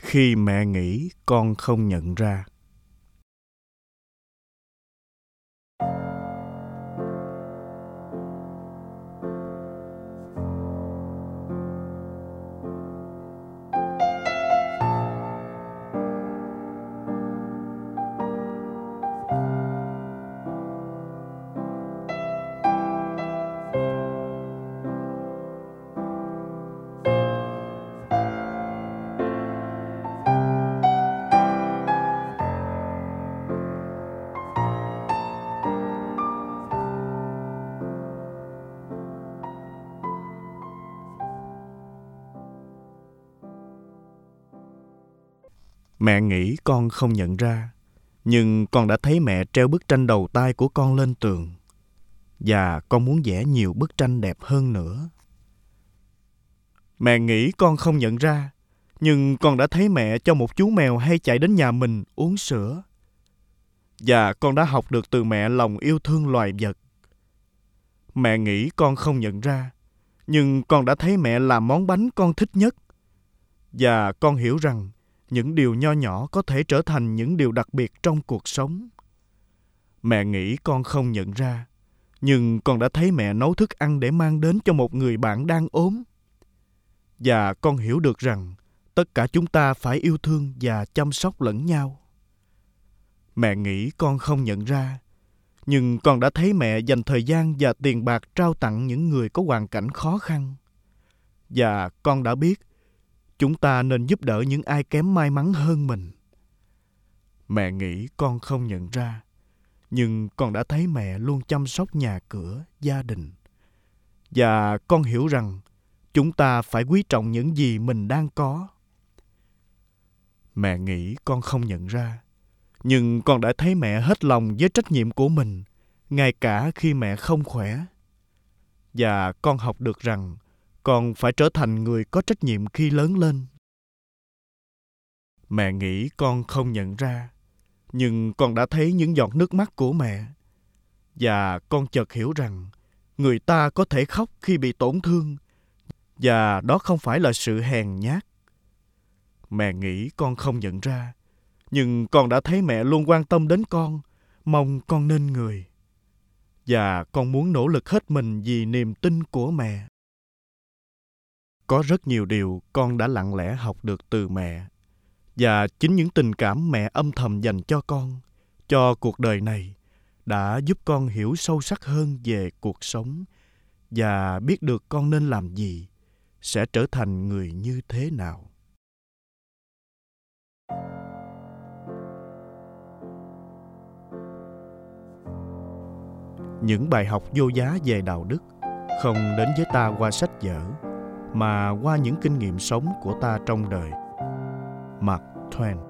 Khi mẹ nghĩ con không nhận ra. Mẹ nghĩ con không nhận ra, nhưng con đã thấy mẹ treo bức tranh đầu tay của con lên tường. Và con muốn vẽ nhiều bức tranh đẹp hơn nữa. Mẹ nghĩ con không nhận ra, nhưng con đã thấy mẹ cho một chú mèo hay chạy đến nhà mình uống sữa. Và con đã học được từ mẹ lòng yêu thương loài vật. Mẹ nghĩ con không nhận ra, nhưng con đã thấy mẹ làm món bánh con thích nhất. Và con hiểu rằng những điều nho nhỏ có thể trở thành những điều đặc biệt trong cuộc sống. Mẹ nghĩ con không nhận ra, nhưng con đã thấy mẹ nấu thức ăn để mang đến cho một người bạn đang ốm. Và con hiểu được rằng tất cả chúng ta phải yêu thương và chăm sóc lẫn nhau. Mẹ nghĩ con không nhận ra, nhưng con đã thấy mẹ dành thời gian và tiền bạc trao tặng những người có hoàn cảnh khó khăn. Và con đã biết chúng ta nên giúp đỡ những ai kém may mắn hơn mình. Mẹ nghĩ con không nhận ra, nhưng con đã thấy mẹ luôn chăm sóc nhà cửa, gia đình. Và con hiểu rằng chúng ta phải quý trọng những gì mình đang có. Mẹ nghĩ con không nhận ra, nhưng con đã thấy mẹ hết lòng với trách nhiệm của mình, ngay cả khi mẹ không khỏe. Và con học được rằng con phải trở thành người có trách nhiệm khi lớn lên. Mẹ nghĩ con không nhận ra, nhưng con đã thấy những giọt nước mắt của mẹ. Và con chợt hiểu rằng người ta có thể khóc khi bị tổn thương, và đó không phải là sự hèn nhát. Mẹ nghĩ con không nhận ra, nhưng con đã thấy mẹ luôn quan tâm đến con, mong con nên người. Và con muốn nỗ lực hết mình vì niềm tin của mẹ. Có rất nhiều điều con đã lặng lẽ học được từ mẹ. Và chính những tình cảm mẹ âm thầm dành cho con, cho cuộc đời này, đã giúp con hiểu sâu sắc hơn về cuộc sống và biết được con nên làm gì, sẽ trở thành người như thế nào. Những bài học vô giá về đạo đức không đến với ta qua sách vở, mà qua những kinh nghiệm sống của ta trong đời. Mark Twain.